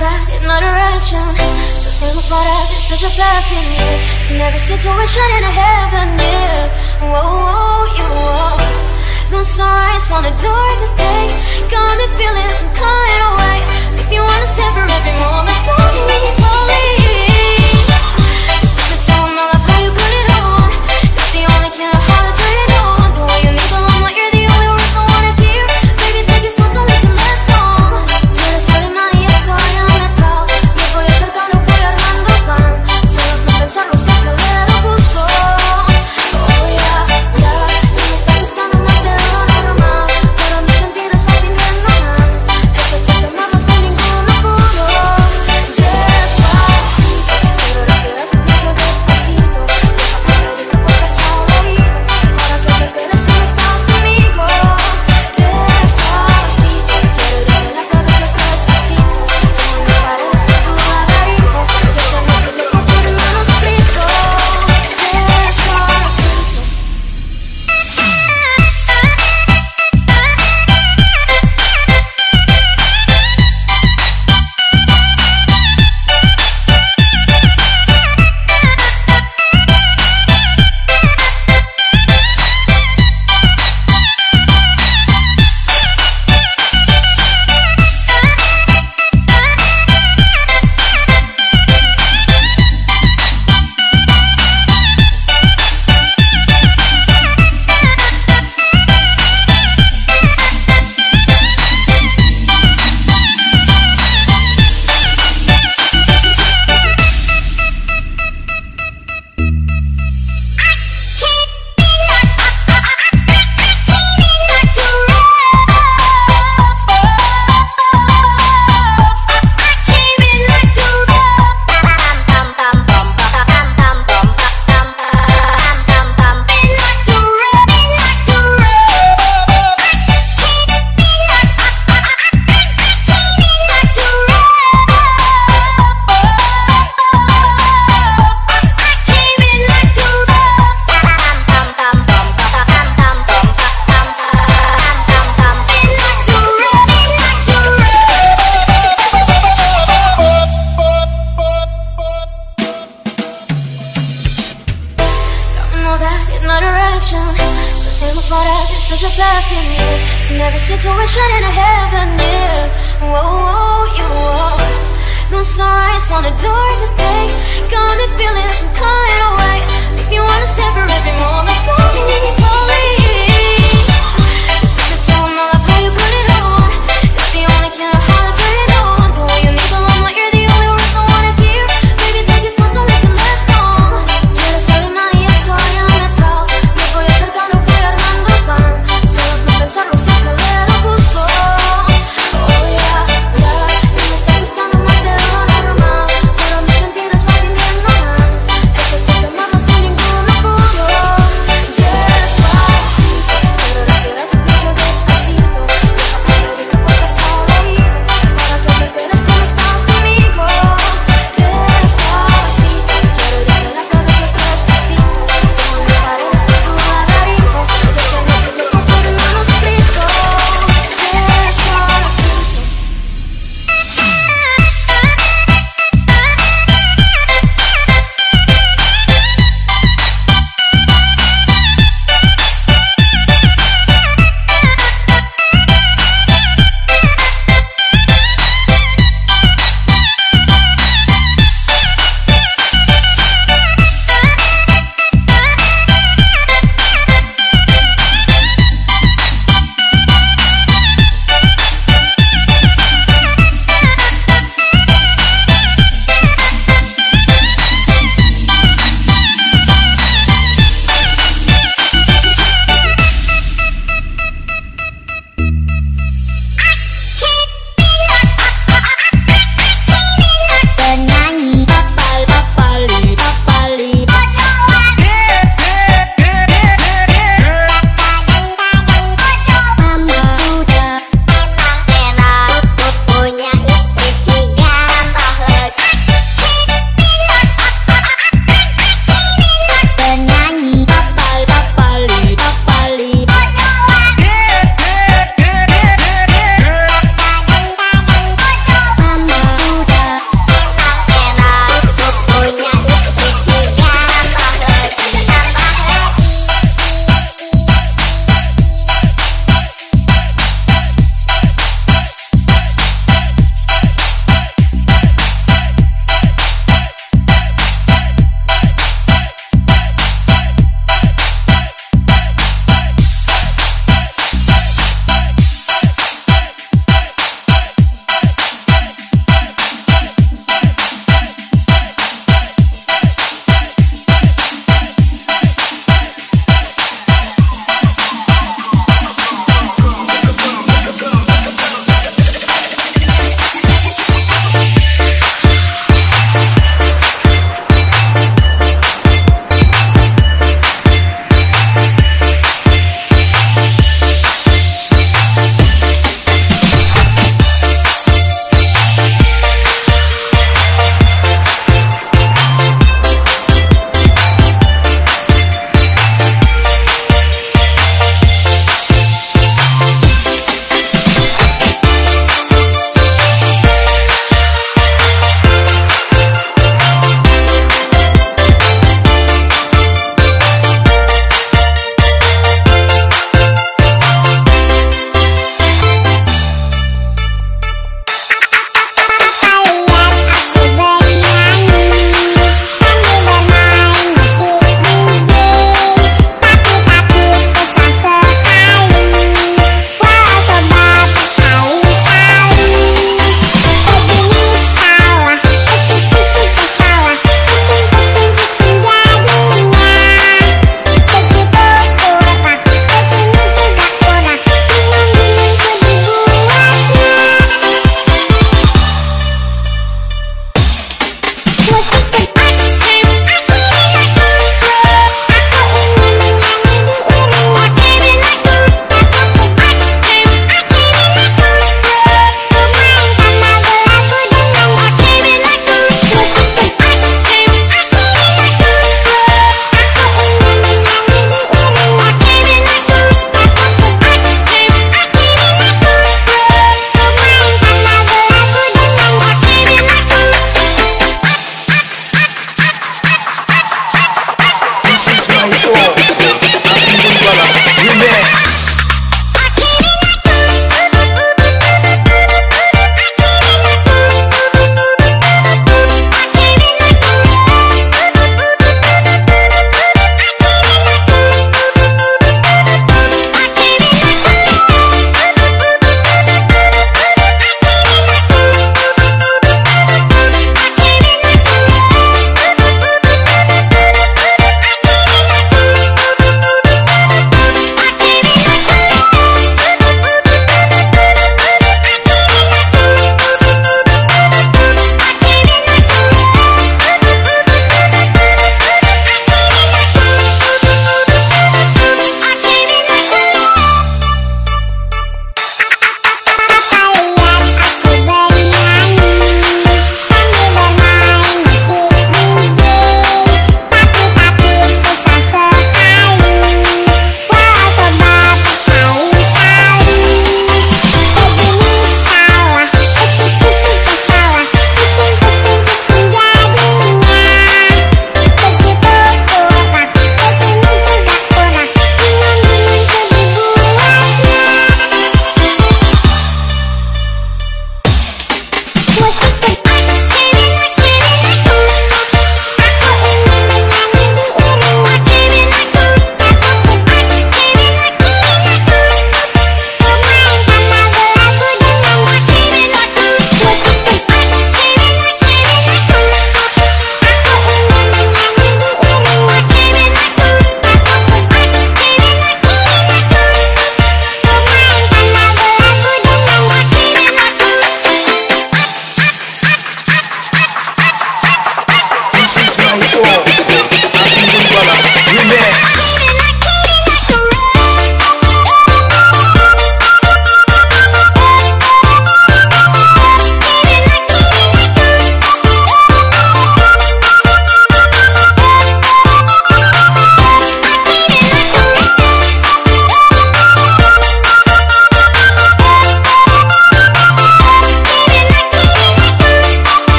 that in my direction. So thankful for that, it's such a blessing, yeah. To never situation in a heaven, yeah. Whoa, whoa, you whoa. No sunrise on the darkest day. Got me feeling some kind of way. Make me wanna savor every moment slowly, slowly. You tell me I love how you put it on. It's the only kind of how to turn it on. The way you need the limelight, you're the only words I wanna hear. Baby, take it slow so we can last long. Tú eres alemán y yo soy el metal. Me voy acercando, voy armando plan. Solo con pensarlo se acelera el pulso. Oh yeah, yeah. Y me está gustando más de lo normal. Pero mis sentidos van pidiendo más. Esto hay que tomarlo sin ningún apuro. Despacito, quiero respirar tu cuello despacito. Deja que me diga cosas al oído. Ahora que te quedes si no estás conmigo. Despacito, quiero ir en la cabeza despacito. Como en las paredes de tu laberinto. Yo sé lo que te conté, no lo explico. Despacito. Such a blessing, yeah. To never situation in a heaven, yeah. Whoa, whoa, you whoa. No sunrise on the darkest day. Got me feeling some kind of way. Make me wanna savor every moment slowly, slowly. You tell me I love how you put it on. It's the only kind of how to turn it on. The way you need the limelight, you're the only words I wanna hear. Baby, take it slow so we can last long. Tú eres alemán y yo soy el metal. Me voy acercando, voy armando plan. Solo con pensarlo se acelera el pulso. Oh yeah, yeah. Y me está gustando más de lo normal. Pero mis sentidos van pidiendo más. Esto hay que tomarlo sin ningún apuro. Despacito.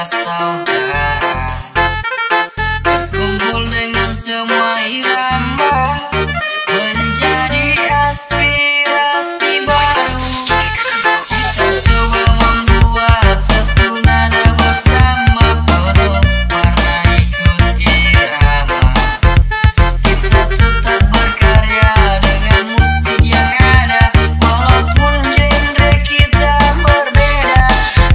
kita saudara, berkumpul dengan semua irama, menjadi aspirasi baru. Kita coba membuat satu nada bersama, penuh warna ikut irama. Kita tetap berkarya dengan musik yang ada, walaupun genre kita berbeda.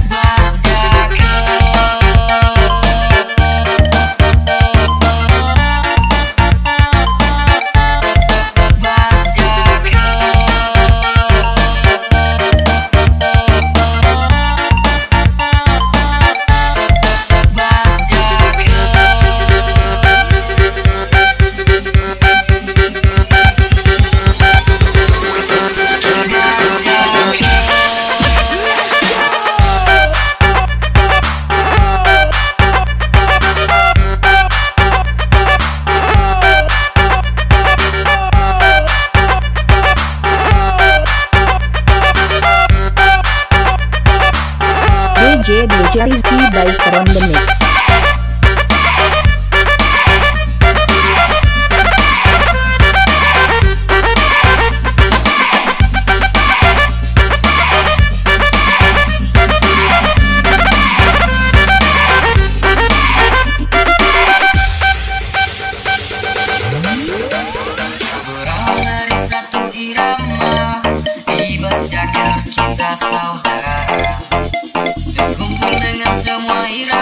DJ Rizky Biker on the mix. Berawal dari satu irama, Ibas Jaga harus kita saudara, terkumpul dengan semua irama.